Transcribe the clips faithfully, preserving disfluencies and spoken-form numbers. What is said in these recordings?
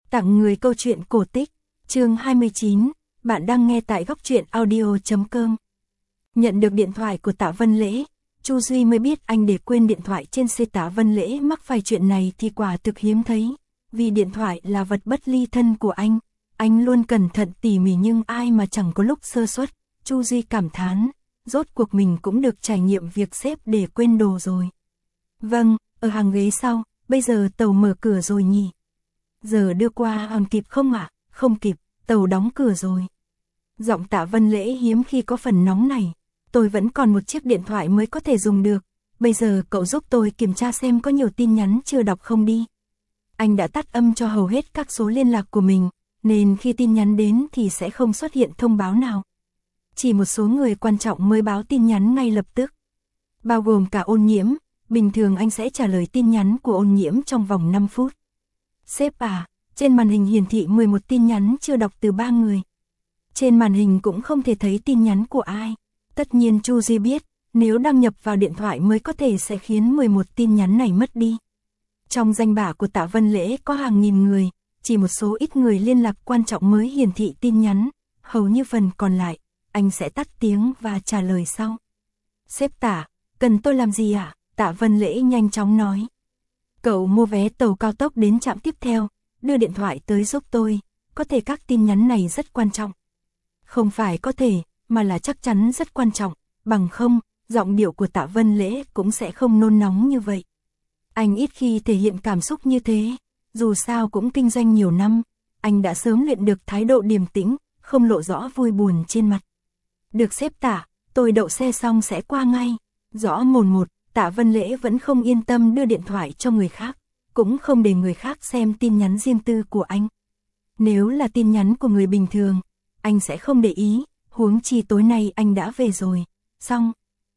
Tặng người câu chuyện cổ tích, chương hai mươi chín, bạn đang nghe tại góc truyện audio chấm com. Nhận được điện thoại của Tạ Vân Lễ, Chu Duy mới biết anh để quên điện thoại trên xe. Tạ Vân Lễ mắc phải chuyện này thì quả thực hiếm thấy, vì điện thoại là vật bất ly thân của anh, anh luôn cẩn thận tỉ mỉ nhưng ai mà chẳng có lúc sơ suất. Chu Duy cảm thán, rốt cuộc mình cũng được trải nghiệm việc xếp để quên đồ rồi. Vâng, ở hàng ghế sau, bây giờ tàu mở cửa rồi nhỉ? Giờ đưa qua còn kịp không ạ? À? Không kịp, tàu đóng cửa rồi. Giọng Tạ Vân Lễ hiếm khi có phần nóng này. Tôi vẫn còn một chiếc điện thoại mới có thể dùng được. Bây giờ cậu giúp tôi kiểm tra xem có nhiều tin nhắn chưa đọc không đi. Anh đã tắt âm cho hầu hết các số liên lạc của mình, nên khi tin nhắn đến thì sẽ không xuất hiện thông báo nào. Chỉ một số người quan trọng mới báo tin nhắn ngay lập tức. Bao gồm cả Ôn Nhiễm, bình thường anh sẽ trả lời tin nhắn của Ôn Nhiễm trong vòng năm phút. Sếp à, trên màn hình hiển thị mười một tin nhắn chưa đọc từ ba người. Trên màn hình cũng không thể thấy tin nhắn của ai. Tất nhiên Chu Duy biết, nếu đăng nhập vào điện thoại mới có thể sẽ khiến mười một tin nhắn này mất đi. Trong danh bạ của Tạ Vân Lễ có hàng nghìn người, chỉ một số ít người liên lạc quan trọng mới hiển thị tin nhắn, hầu như phần còn lại, anh sẽ tắt tiếng và trả lời sau. Sếp Tạ, cần tôi làm gì ạ? À? Tạ Vân Lễ nhanh chóng nói. Cậu mua vé tàu cao tốc đến trạm tiếp theo, đưa điện thoại tới giúp tôi, có thể các tin nhắn này rất quan trọng. Không phải có thể, mà là chắc chắn rất quan trọng, bằng không, giọng điệu của Tạ Vân Lễ cũng sẽ không nôn nóng như vậy. Anh ít khi thể hiện cảm xúc như thế, dù sao cũng kinh doanh nhiều năm, anh đã sớm luyện được thái độ điềm tĩnh, không lộ rõ vui buồn trên mặt. Được sếp Tạ, tôi đậu xe xong sẽ qua ngay. Rõ mồn một, Tạ Vân Lễ vẫn không yên tâm đưa điện thoại cho người khác, cũng không để người khác xem tin nhắn riêng tư của anh. Nếu là tin nhắn của người bình thường, anh sẽ không để ý, huống chi tối nay anh đã về rồi. Xong,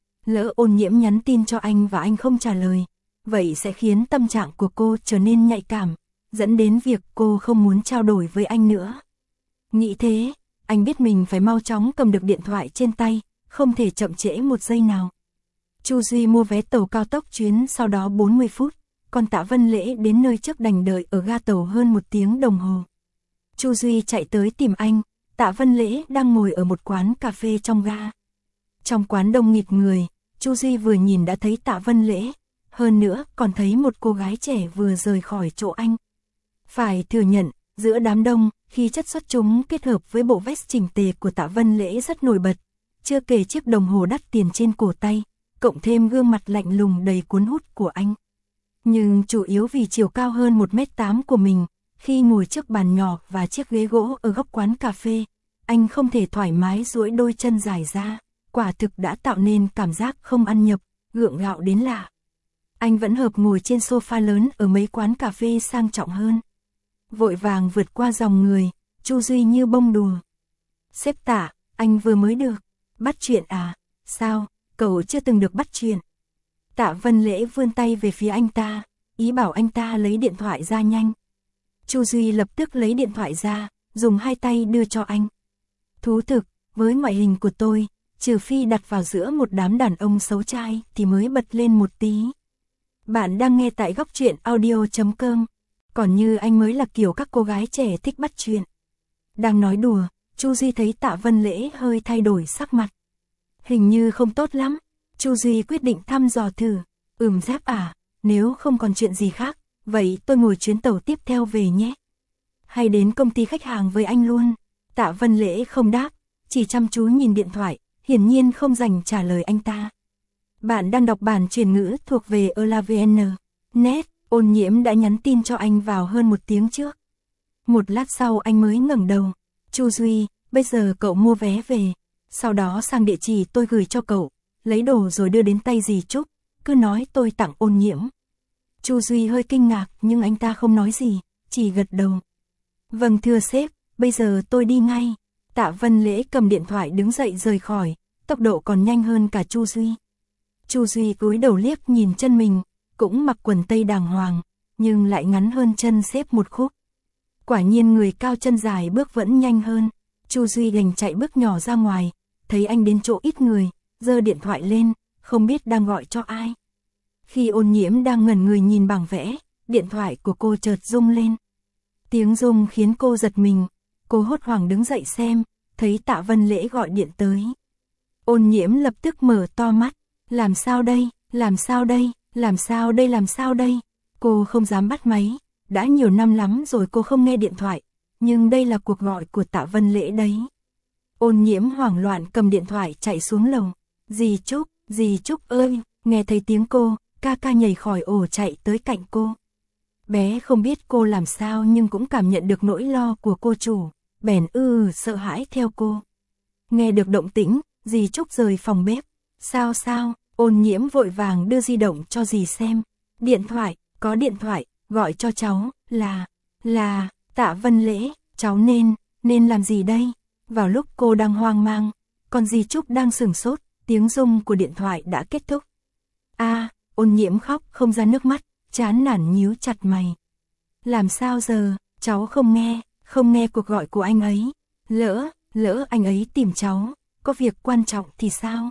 lỡ Ôn Nhiễm nhắn tin cho anh và anh không trả lời, vậy sẽ khiến tâm trạng của cô trở nên nhạy cảm, dẫn đến việc cô không muốn trao đổi với anh nữa. Nghĩ thế, anh biết mình phải mau chóng cầm được điện thoại trên tay, không thể chậm trễ một giây nào. Chu Duy mua vé tàu cao tốc chuyến sau đó bốn mươi phút, còn Tạ Vân Lễ đến nơi trước đành đợi ở ga tàu hơn một tiếng đồng hồ. Chu Duy chạy tới tìm anh, Tạ Vân Lễ đang ngồi ở một quán cà phê trong ga. Trong quán đông nghịt người, Chu Duy vừa nhìn đã thấy Tạ Vân Lễ, hơn nữa còn thấy một cô gái trẻ vừa rời khỏi chỗ anh. Phải thừa nhận, giữa đám đông, khi chất xuất chúng kết hợp với bộ vest chỉnh tề của Tạ Vân Lễ rất nổi bật, chưa kể chiếc đồng hồ đắt tiền trên cổ tay, cộng thêm gương mặt lạnh lùng đầy cuốn hút của anh. Nhưng chủ yếu vì chiều cao hơn một mét tám của mình, khi ngồi trước bàn nhỏ và chiếc ghế gỗ ở góc quán cà phê, anh không thể thoải mái duỗi đôi chân dài ra, quả thực đã tạo nên cảm giác không ăn nhập, gượng gạo đến lạ. Anh vẫn hợp ngồi trên sofa lớn ở mấy quán cà phê sang trọng hơn. Vội vàng vượt qua dòng người, Chu Duy như bông đùa. Sếp Tạ, anh vừa mới được bắt chuyện à? Sao, cậu chưa từng được bắt chuyện? Tạ Vân Lễ vươn tay về phía anh ta, ý bảo anh ta lấy điện thoại ra nhanh. Chu Duy lập tức lấy điện thoại ra, dùng hai tay đưa cho anh. Thú thực, với ngoại hình của tôi, trừ phi đặt vào giữa một đám đàn ông xấu trai thì mới bật lên một tí. Bạn đang nghe tại góc truyện audio chấm com. Còn như anh mới là kiểu các cô gái trẻ thích bắt chuyện. Đang nói đùa, Chu Duy thấy Tạ Vân Lễ hơi thay đổi sắc mặt. Hình như không tốt lắm. Chu Duy quyết định thăm dò thử. Ừm dép à, nếu không còn chuyện gì khác, vậy tôi ngồi chuyến tàu tiếp theo về nhé. Hay đến công ty khách hàng với anh luôn. Tạ Vân Lễ không đáp, chỉ chăm chú nhìn điện thoại, hiển nhiên không dành trả lời anh ta. Bạn đang đọc bản truyền ngữ thuộc về Elavn. Net, Ôn Nhiễm đã nhắn tin cho anh vào hơn một tiếng trước. Một lát sau anh mới ngẩng đầu. Chu Duy, bây giờ cậu mua vé về, sau đó sang địa chỉ tôi gửi cho cậu, lấy đồ rồi đưa đến tay dì Trúc, cứ nói tôi tặng Ôn Nhiễm. Chu Duy hơi kinh ngạc nhưng anh ta không nói gì, chỉ gật đầu. Vâng thưa sếp, bây giờ tôi đi ngay. Tạ Vân Lễ cầm điện thoại đứng dậy rời khỏi, tốc độ còn nhanh hơn cả Chu Duy. Chu Duy cúi đầu liếc nhìn chân mình, cũng mặc quần tây đàng hoàng, nhưng lại ngắn hơn chân sếp một khúc. Quả nhiên người cao chân dài bước vẫn nhanh hơn. Chu Duy đành chạy bước nhỏ ra ngoài, thấy anh đến chỗ ít người, giơ điện thoại lên, không biết đang gọi cho ai. Khi Ôn Nhiễm đang ngẩn người nhìn bảng vẽ, điện thoại của cô chợt rung lên. Tiếng rung khiến cô giật mình, cô hốt hoảng đứng dậy xem, thấy Tạ Vân Lễ gọi điện tới. Ôn Nhiễm lập tức mở to mắt, làm sao đây, làm sao đây, làm sao đây làm sao đây, cô không dám bắt máy, đã nhiều năm lắm rồi cô không nghe điện thoại, nhưng đây là cuộc gọi của Tạ Vân Lễ đấy. Ôn Nhiễm hoảng loạn cầm điện thoại chạy xuống lầu, dì Trúc, dì Trúc ơi, nghe thấy tiếng cô, ca ca nhảy khỏi ổ chạy tới cạnh cô. Bé không biết cô làm sao nhưng cũng cảm nhận được nỗi lo của cô chủ, bèn ư sợ hãi theo cô. Nghe được động tĩnh, dì Trúc rời phòng bếp. Sao sao, Ôn Nhiễm vội vàng đưa di động cho dì xem. Điện thoại, có điện thoại, gọi cho cháu, là, là, Tạ Vân Lễ, cháu nên, nên làm gì đây? Vào lúc cô đang hoang mang, còn dì Trúc đang sửng sốt, tiếng rung của điện thoại đã kết thúc. A, à, Ôn Nhiễm khóc không ra nước mắt, chán nản nhíu chặt mày. Làm sao giờ, cháu không nghe, không nghe cuộc gọi của anh ấy. Lỡ, lỡ anh ấy tìm cháu, có việc quan trọng thì sao?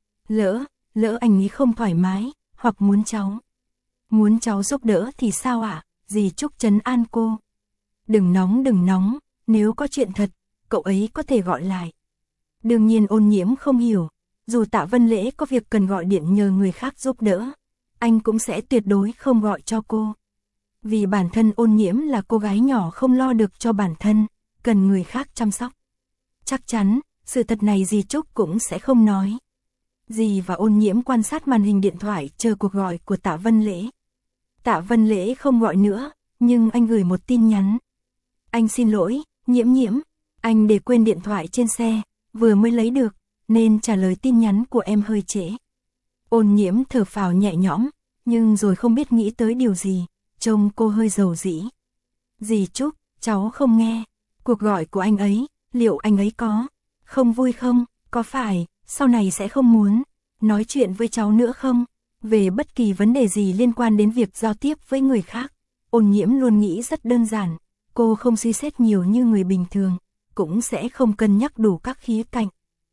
Lỡ, lỡ anh ấy không thoải mái, hoặc muốn cháu. Muốn cháu giúp đỡ thì sao ạ? À? Dì Trúc trấn an cô. Đừng nóng đừng nóng, nếu có chuyện thật, cậu ấy có thể gọi lại. Đương nhiên Ôn Nhiễm không hiểu, dù Tạ Vân Lễ có việc cần gọi điện nhờ người khác giúp đỡ, anh cũng sẽ tuyệt đối không gọi cho cô. Vì bản thân Ôn Nhiễm là cô gái nhỏ không lo được cho bản thân, cần người khác chăm sóc. Chắc chắn, sự thật này dì Trúc cũng sẽ không nói. Dì và Ôn Nhiễm quan sát màn hình điện thoại chờ cuộc gọi của Tạ Vân Lễ. Tạ Vân Lễ không gọi nữa, nhưng anh gửi một tin nhắn. Anh xin lỗi, Nhiễm Nhiễm, anh để quên điện thoại trên xe, vừa mới lấy được, nên trả lời tin nhắn của em hơi trễ. Ôn Nhiễm thở phào nhẹ nhõm, nhưng rồi không biết nghĩ tới điều gì, trông cô hơi dầu dĩ. Dì Trúc, cháu không nghe, cuộc gọi của anh ấy, liệu anh ấy có, không vui không, có phải, sau này sẽ không muốn, nói chuyện với cháu nữa không, về bất kỳ vấn đề gì liên quan đến việc giao tiếp với người khác. Ôn Nhiễm luôn nghĩ rất đơn giản, cô không suy xét nhiều như người bình thường, cũng sẽ không cân nhắc đủ các khía cạnh.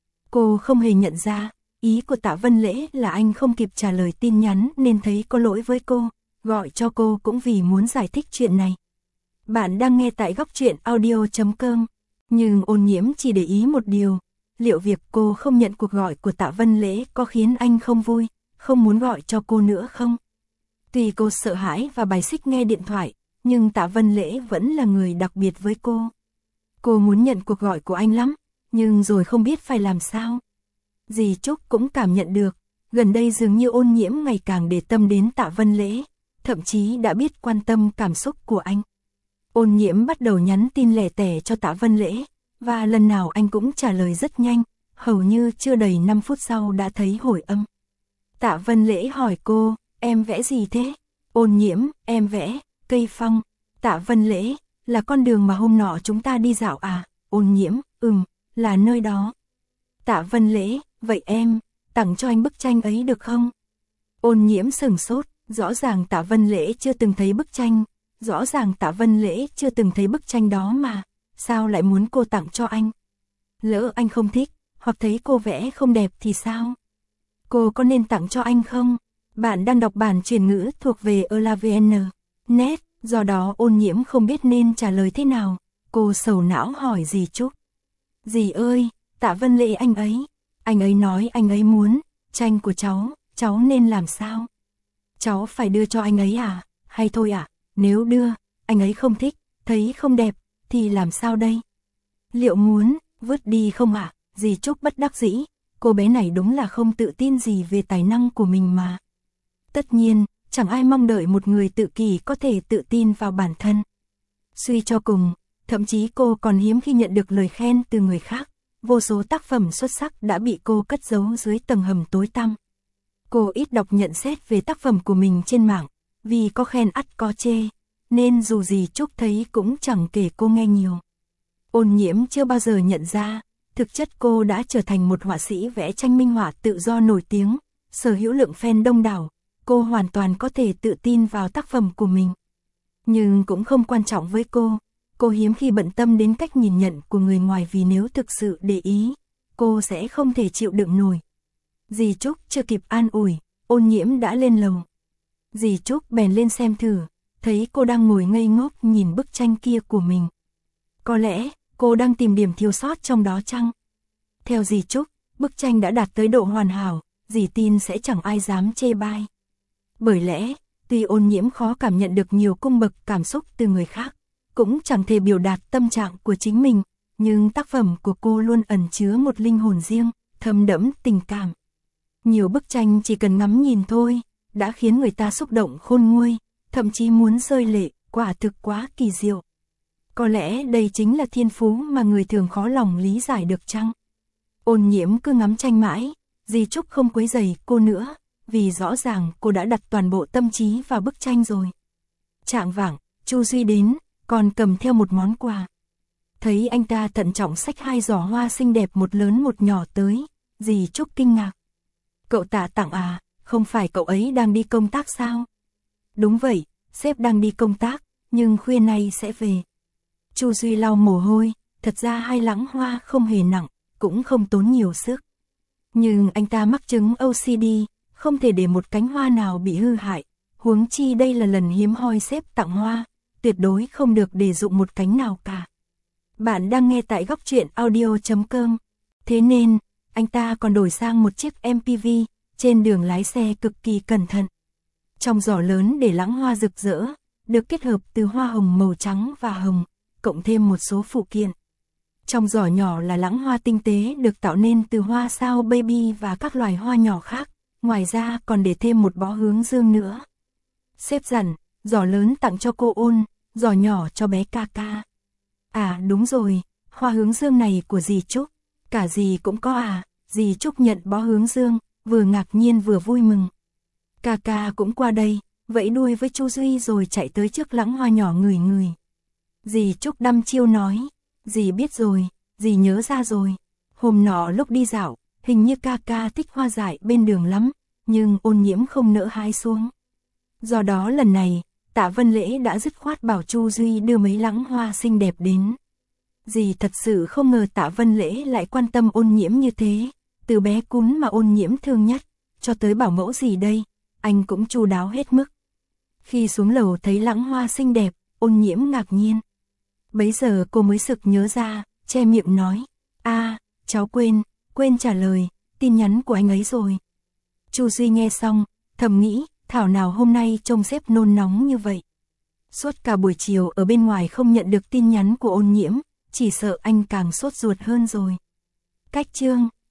Cô không hề nhận ra, ý của Tạ Vân Lễ là anh không kịp trả lời tin nhắn nên thấy có lỗi với cô, gọi cho cô cũng vì muốn giải thích chuyện này. Bạn đang nghe tại góc truyện audio chấm com, nhưng Ôn Nhiễm chỉ để ý một điều, liệu việc cô không nhận cuộc gọi của Tạ Vân Lễ có khiến anh không vui, không muốn gọi cho cô nữa không? Tuy cô sợ hãi và bài xích nghe điện thoại, nhưng Tạ Vân Lễ vẫn là người đặc biệt với cô. Cô muốn nhận cuộc gọi của anh lắm, nhưng rồi không biết phải làm sao. Dì Trúc cũng cảm nhận được, gần đây dường như Ôn Nhiễm ngày càng để tâm đến Tạ Vân Lễ, thậm chí đã biết quan tâm cảm xúc của anh. Ôn Nhiễm bắt đầu nhắn tin lẻ tẻ cho Tạ Vân Lễ, và lần nào anh cũng trả lời rất nhanh, hầu như chưa đầy năm phút sau đã thấy hồi âm. Tạ Vân Lễ hỏi cô, em vẽ gì thế? Ôn Nhiễm, em vẽ, cây phong. Tạ Vân Lễ, là con đường mà hôm nọ chúng ta đi dạo à? Ôn Nhiễm, ừm, là nơi đó. Tạ Vân Lễ, vậy em, tặng cho anh bức tranh ấy được không? Ôn Nhiễm sửng sốt, rõ ràng Tạ Vân Lễ chưa từng thấy bức tranh, rõ ràng Tạ Vân Lễ chưa từng thấy bức tranh đó mà, sao lại muốn cô tặng cho anh? Lỡ anh không thích, hoặc thấy cô vẽ không đẹp thì sao? Cô có nên tặng cho anh không? Bạn đang đọc bản chuyển ngữ thuộc về elavn chấm net, do đó Ôn Nhiễm không biết nên trả lời thế nào, cô sầu não hỏi dì Trúc. Dì ơi, Tạ Vân Lễ anh ấy, anh ấy nói anh ấy muốn, tranh của cháu, cháu nên làm sao? Cháu phải đưa cho anh ấy à, hay thôi à, nếu đưa, anh ấy không thích, thấy không đẹp, thì làm sao đây? Liệu muốn, vứt đi không ạ? À? Dì Trúc bất đắc dĩ, cô bé này đúng là không tự tin gì về tài năng của mình mà. Tất nhiên, chẳng ai mong đợi một người tự kỷ có thể tự tin vào bản thân. Suy cho cùng, thậm chí cô còn hiếm khi nhận được lời khen từ người khác, vô số tác phẩm xuất sắc đã bị cô cất giấu dưới tầng hầm tối tăm. Cô ít đọc nhận xét về tác phẩm của mình trên mạng, vì có khen ắt có chê, nên dù dì Trúc thấy cũng chẳng kể cô nghe nhiều. Ôn Nhiễm chưa bao giờ nhận ra, thực chất cô đã trở thành một họa sĩ vẽ tranh minh họa tự do nổi tiếng, sở hữu lượng fan đông đảo, cô hoàn toàn có thể tự tin vào tác phẩm của mình. Nhưng cũng không quan trọng với cô, cô hiếm khi bận tâm đến cách nhìn nhận của người ngoài vì nếu thực sự để ý, cô sẽ không thể chịu đựng nổi. Dì Trúc chưa kịp an ủi, Ôn Nhiễm đã lên lầu. Dì Trúc bèn lên xem thử, thấy cô đang ngồi ngây ngốc nhìn bức tranh kia của mình. Có lẽ, cô đang tìm điểm thiếu sót trong đó chăng? Theo dì Trúc, bức tranh đã đạt tới độ hoàn hảo, dì tin sẽ chẳng ai dám chê bai. Bởi lẽ, tuy Ôn Nhiễm khó cảm nhận được nhiều cung bậc cảm xúc từ người khác, cũng chẳng thể biểu đạt tâm trạng của chính mình, nhưng tác phẩm của cô luôn ẩn chứa một linh hồn riêng, thấm đẫm tình cảm. Nhiều bức tranh chỉ cần ngắm nhìn thôi, đã khiến người ta xúc động khôn nguôi, thậm chí muốn rơi lệ, quả thực quá kỳ diệu. Có lẽ đây chính là thiên phú mà người thường khó lòng lý giải được chăng? Ôn Nhiễm cứ ngắm tranh mãi, dì Trúc không quấy rầy cô nữa, vì rõ ràng cô đã đặt toàn bộ tâm trí vào bức tranh rồi. Chạng vạng, Chu Duy đến, còn cầm theo một món quà. Thấy anh ta thận trọng xách hai giỏ hoa xinh đẹp một lớn một nhỏ tới, dì Trúc kinh ngạc. Cậu Tạ tặng à, không phải cậu ấy đang đi công tác sao? Đúng vậy, sếp đang đi công tác, nhưng khuya nay sẽ về. Chu Duy lau mồ hôi, thật ra hai lẵng hoa không hề nặng, cũng không tốn nhiều sức. Nhưng anh ta mắc chứng ô xê đê, không thể để một cánh hoa nào bị hư hại, huống chi đây là lần hiếm hoi sếp tặng hoa, tuyệt đối không được để dụng một cánh nào cả. Bạn đang nghe tại góc truyện audio chấm com. Thế nên, anh ta còn đổi sang một chiếc em pê vê, trên đường lái xe cực kỳ cẩn thận. Trong giỏ lớn để lẵng hoa rực rỡ, được kết hợp từ hoa hồng màu trắng và hồng, cộng thêm một số phụ kiện. Trong giỏ nhỏ là lẵng hoa tinh tế được tạo nên từ hoa sao baby và các loài hoa nhỏ khác, ngoài ra còn để thêm một bó hướng dương nữa. Sếp dặn, giỏ lớn tặng cho cô Ôn, giỏ nhỏ cho bé ca ca. À đúng rồi, hoa hướng dương này của dì Trúc, cả dì cũng có à, dì Trúc nhận bó hướng dương, vừa ngạc nhiên vừa vui mừng. Ca ca cũng qua đây, vẫy đuôi với Chu Duy rồi chạy tới trước lẵng hoa nhỏ ngửi ngửi. Dì Trúc đăm chiêu nói, dì biết rồi, dì nhớ ra rồi. Hôm nọ lúc đi dạo, hình như ca ca thích hoa dại bên đường lắm, nhưng Ôn Nhiễm không nỡ hái xuống. Do đó lần này, Tạ Vân Lễ đã dứt khoát bảo Chu Duy đưa mấy lẵng hoa xinh đẹp đến. Dì thật sự không ngờ Tạ Vân Lễ lại quan tâm Ôn Nhiễm như thế, từ bé Cún mà Ôn Nhiễm thương nhất, cho tới bảo mẫu gì đây, anh cũng chu đáo hết mức. Khi xuống lầu thấy lẵng hoa xinh đẹp, Ôn Nhiễm ngạc nhiên. Bấy giờ cô mới sực nhớ ra, che miệng nói, a, à, cháu quên, quên trả lời, tin nhắn của anh ấy rồi. Chu Duy nghe xong, thầm nghĩ, thảo nào hôm nay trông sếp nôn nóng như vậy. Suốt cả buổi chiều ở bên ngoài không nhận được tin nhắn của Ôn Nhiễm, chỉ sợ anh càng sốt ruột hơn rồi. Cách chương